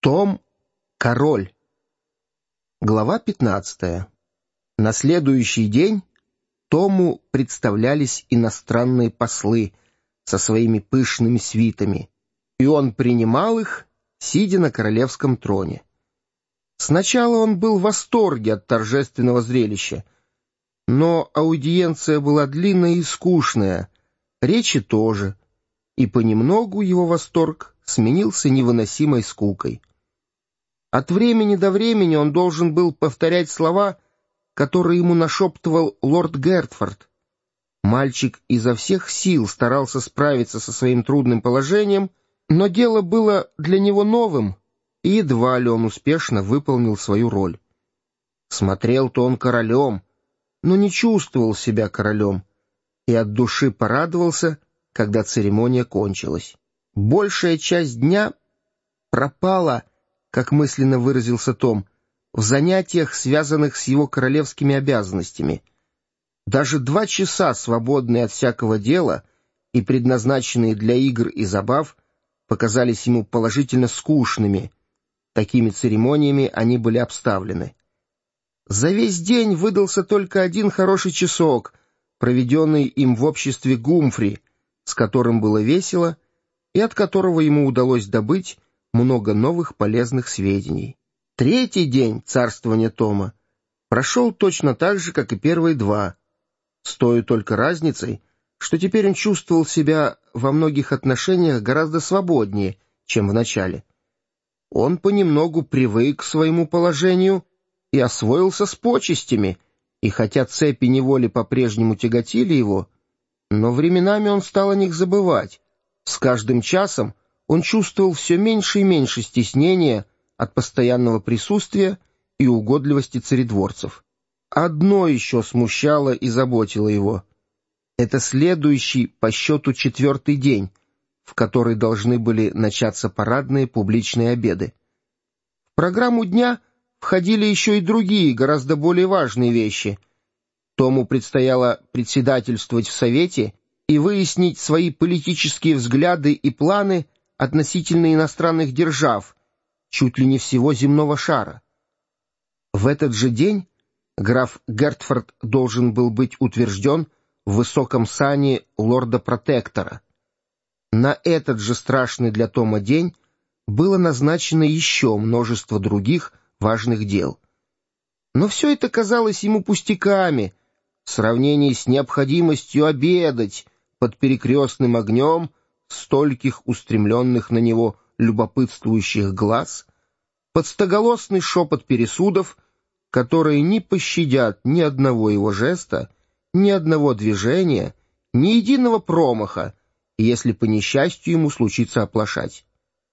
Том — король. Глава 15. На следующий день Тому представлялись иностранные послы со своими пышными свитами, и он принимал их, сидя на королевском троне. Сначала он был в восторге от торжественного зрелища, но аудиенция была длинная и скучная, речи тоже, и понемногу его восторг сменился невыносимой скукой. От времени до времени он должен был повторять слова, которые ему нашептывал лорд Гертфорд. Мальчик изо всех сил старался справиться со своим трудным положением, но дело было для него новым, и едва ли он успешно выполнил свою роль. Смотрел-то он королем, но не чувствовал себя королем, и от души порадовался, когда церемония кончилась. Большая часть дня пропала, как мысленно выразился Том, в занятиях, связанных с его королевскими обязанностями. Даже 2 часа, свободные от всякого дела и предназначенные для игр и забав, показались ему положительно скучными. Такими церемониями они были обставлены. За весь день выдался только один хороший часок, проведенный им в обществе Гумфри, с которым было весело и от которого ему удалось добыть много новых полезных сведений. 3-й день царствования Тома прошел точно так же, как и первые 2, с той только разницей, что теперь он чувствовал себя во многих отношениях гораздо свободнее, чем в начале. Он понемногу привык к своему положению и освоился с почестями, и хотя цепи неволи по-прежнему тяготили его, но временами он стал о них забывать. С каждым часом он чувствовал все меньше и меньше стеснения от постоянного присутствия и угодливости царедворцев. Одно еще смущало и заботило его. Это следующий по счету 4-й день, в который должны были начаться парадные публичные обеды. В программу дня входили еще и другие, гораздо более важные вещи. Тому предстояло председательствовать в Совете и выяснить свои политические взгляды и планы относительно иностранных держав, чуть ли не всего земного шара. В этот же день граф Гертфорд должен был быть утвержден в высоком сане лорда-протектора. На этот же страшный для Тома день было назначено еще множество других важных дел. Но все это казалось ему пустяками в сравнении с необходимостью обедать под перекрестным огнем стольких устремленных на него любопытствующих глаз, под стоголосный шепот пересудов, которые не пощадят ни одного его жеста, ни одного движения, ни единого промаха, если по несчастью ему случится оплошать.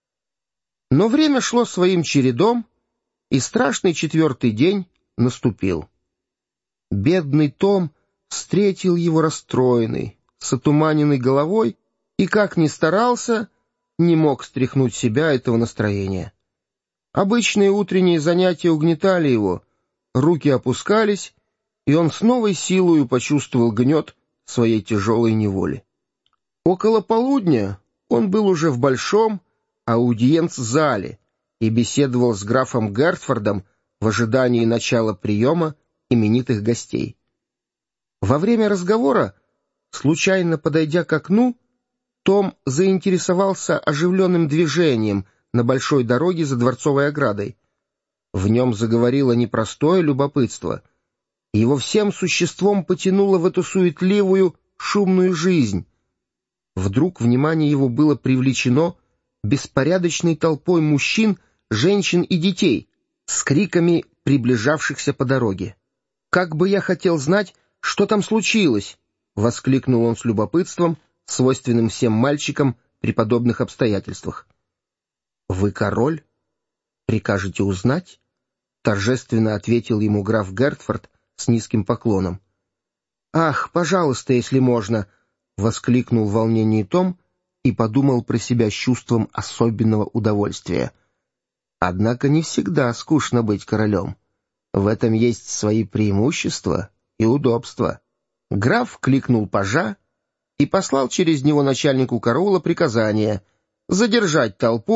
Но время шло своим чередом, и страшный 4-й день наступил. Бедный Том встретил его расстроенный, с отуманенной головой, и, как ни старался, не мог стряхнуть с себя этого настроения. Обычные утренние занятия угнетали его, руки опускались, и он с новой силою почувствовал гнет своей тяжелой неволи. Около полудня он был уже в большом аудиенц-зале и беседовал с графом Гертфордом в ожидании начала приема именитых гостей. Во время разговора, случайно подойдя к окну, Том заинтересовался оживленным движением на большой дороге за дворцовой оградой. В нем заговорило непростое любопытство. Его всем существом потянуло в эту суетливую, шумную жизнь. Вдруг внимание его было привлечено беспорядочной толпой мужчин, женщин и детей с криками приближавшихся по дороге. «Как бы я хотел знать, что там случилось!» — воскликнул он с любопытством, свойственным всем мальчикам при подобных обстоятельствах. «Вы король? Прикажете узнать?» — торжественно ответил ему граф Гертфорд с низким поклоном. «Ах, пожалуйста, если можно!» — воскликнул в волнении Том и подумал про себя с чувством особенного удовольствия. Однако не всегда скучно быть королем. В этом есть свои преимущества и удобства. Граф кликнул пажа и послал через него начальнику караула приказание задержать толпу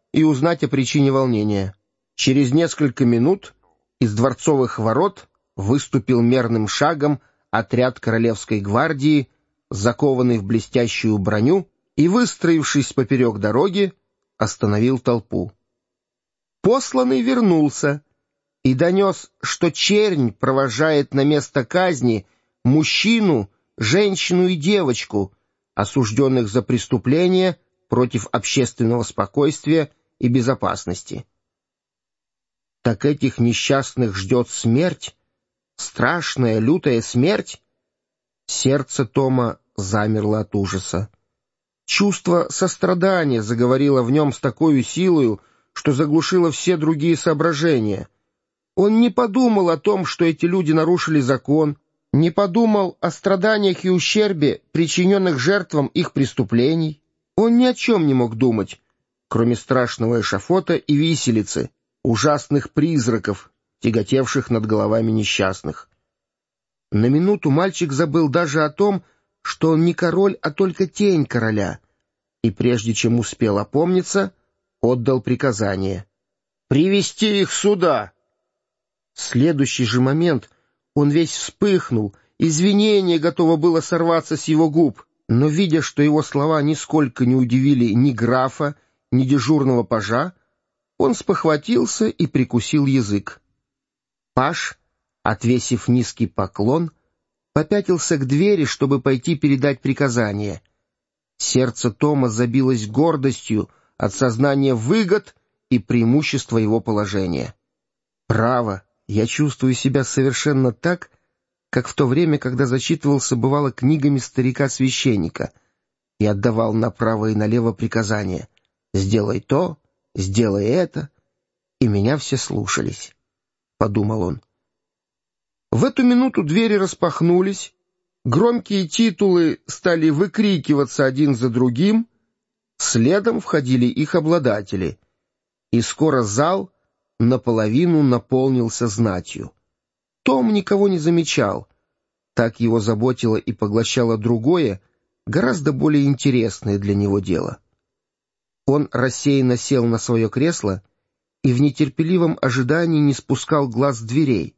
и узнать о причине волнения. Через несколько минут из дворцовых ворот выступил мерным шагом отряд Королевской гвардии, закованный в блестящую броню, и, выстроившись поперек дороги, остановил толпу. Посланный вернулся и донес, что чернь провожает на место казни мужчину, женщину и девочку, осужденных за преступления против общественного спокойствия и безопасности. Так этих несчастных ждет смерть? Страшная, лютая смерть? Сердце Тома замерло от ужаса. Чувство сострадания заговорило в нем с такой силою, что заглушило все другие соображения. Он не подумал о том, что эти люди нарушили закон, не подумал о страданиях и ущербе, причиненных жертвам их преступлений. Он ни о чем не мог думать, кроме страшного эшафота и виселицы, ужасных призраков, тяготевших над головами несчастных. На минуту мальчик забыл даже о том, что он не король, а только тень короля, и прежде чем успел опомниться, отдал приказание: «Привести их сюда!» В следующий же момент он весь вспыхнул, извинение готово было сорваться с его губ, но, видя, что его слова нисколько не удивили ни графа, ни дежурного пажа, он спохватился и прикусил язык. Паж, отвесив низкий поклон, попятился к двери, чтобы пойти передать приказание. Сердце Тома забилось гордостью от сознания выгод и преимущества его положения. «Право, я чувствую себя совершенно так, как в то время, когда зачитывался, бывало, книгами старика-священника и отдавал направо и налево приказания: «Сделай то, сделай это», и меня все слушались», — подумал он. В эту минуту двери распахнулись, громкие титулы стали выкрикиваться один за другим, следом входили их обладатели, и скоро зал наполовину наполнился знатью. Том никого не замечал, так его заботило и поглощало другое, гораздо более интересное для него дело. Он рассеянно сел на свое кресло и в нетерпеливом ожидании не спускал глаз с дверей.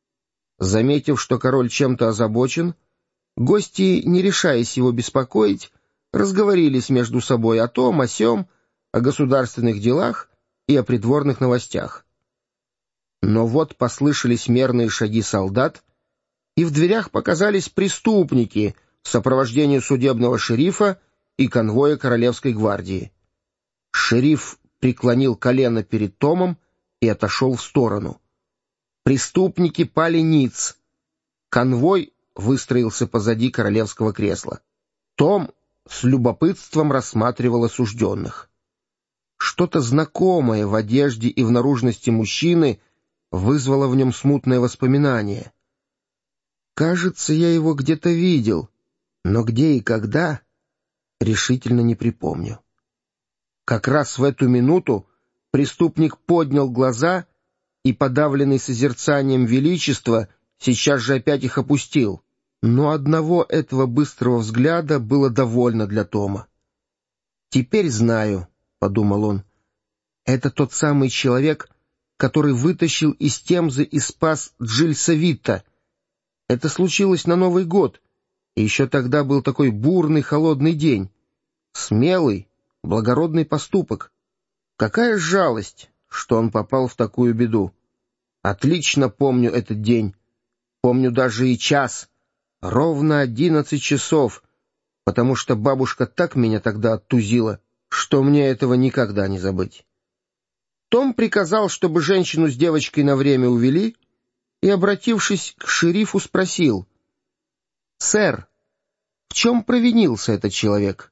Заметив, что король чем-то озабочен, гости, не решаясь его беспокоить, разговорились между собой о том, о сём, о государственных делах и о придворных новостях. Но вот послышались мерные шаги солдат, и в дверях показались преступники в сопровождении судебного шерифа и конвоя Королевской гвардии. Шериф преклонил колено перед Томом и отошел в сторону. Преступники пали ниц. Конвой выстроился позади королевского кресла. Том с любопытством рассматривал осужденных. Что-то знакомое в одежде и в наружности мужчины вызвало в нем смутное воспоминание. Кажется, я его где-то видел, но где и когда, решительно не припомню. Как раз в эту минуту преступник поднял глаза и, подавленный созерцанием величества, сейчас же опять их опустил. Но одного этого быстрого взгляда было довольно для Тома. «Теперь знаю», — подумал он, — «это тот самый человек, который вытащил из Темзы и спас Джильса Витта. Это случилось на Новый год, и еще тогда был такой бурный холодный день. Смелый, благородный поступок. Какая жалость, что он попал в такую беду. Отлично помню этот день. Помню даже и час. Ровно 11 часов, потому что бабушка так меня тогда оттузила, что мне этого никогда не забыть». Том приказал, чтобы женщину с девочкой на время увели, и, обратившись к шерифу, спросил: «Сэр, в чем провинился этот человек?»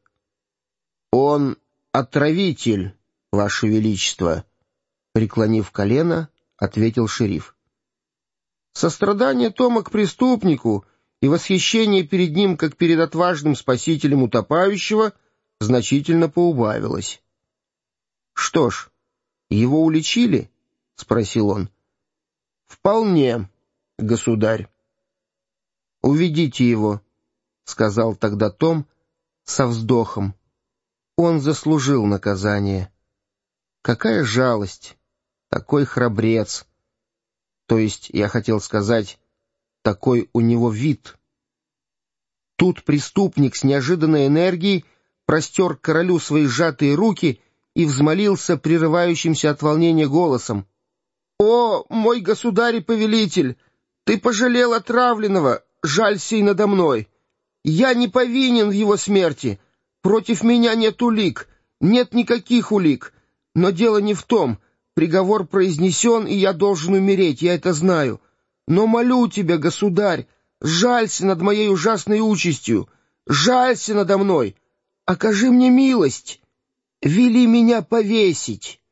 «Он отравитель, Ваше Величество», — преклонив колено, ответил шериф. Сострадание Тома к преступнику и восхищение перед ним, как перед отважным спасителем утопающего, значительно поубавилось. «Что ж, его уличили?» — спросил он. «Вполне, государь». «Уведите его», — сказал тогда Том со вздохом. «Он заслужил наказание». Какая жалость! Такой храбрец! То есть, я хотел сказать, такой у него вид. Тут преступник с неожиданной энергией простер к королю свои сжатые руки и взмолился прерывающимся от волнения голосом: «О, мой государь и повелитель! Ты пожалел отравленного, жалься и надо мной! Я не повинен в его смерти, против меня нет улик, нет никаких улик, но дело не в том, приговор произнесен, и я должен умереть, я это знаю. Но молю тебя, государь, жалься над моей ужасной участью, жалься надо мной, окажи мне милость, вели меня повесить».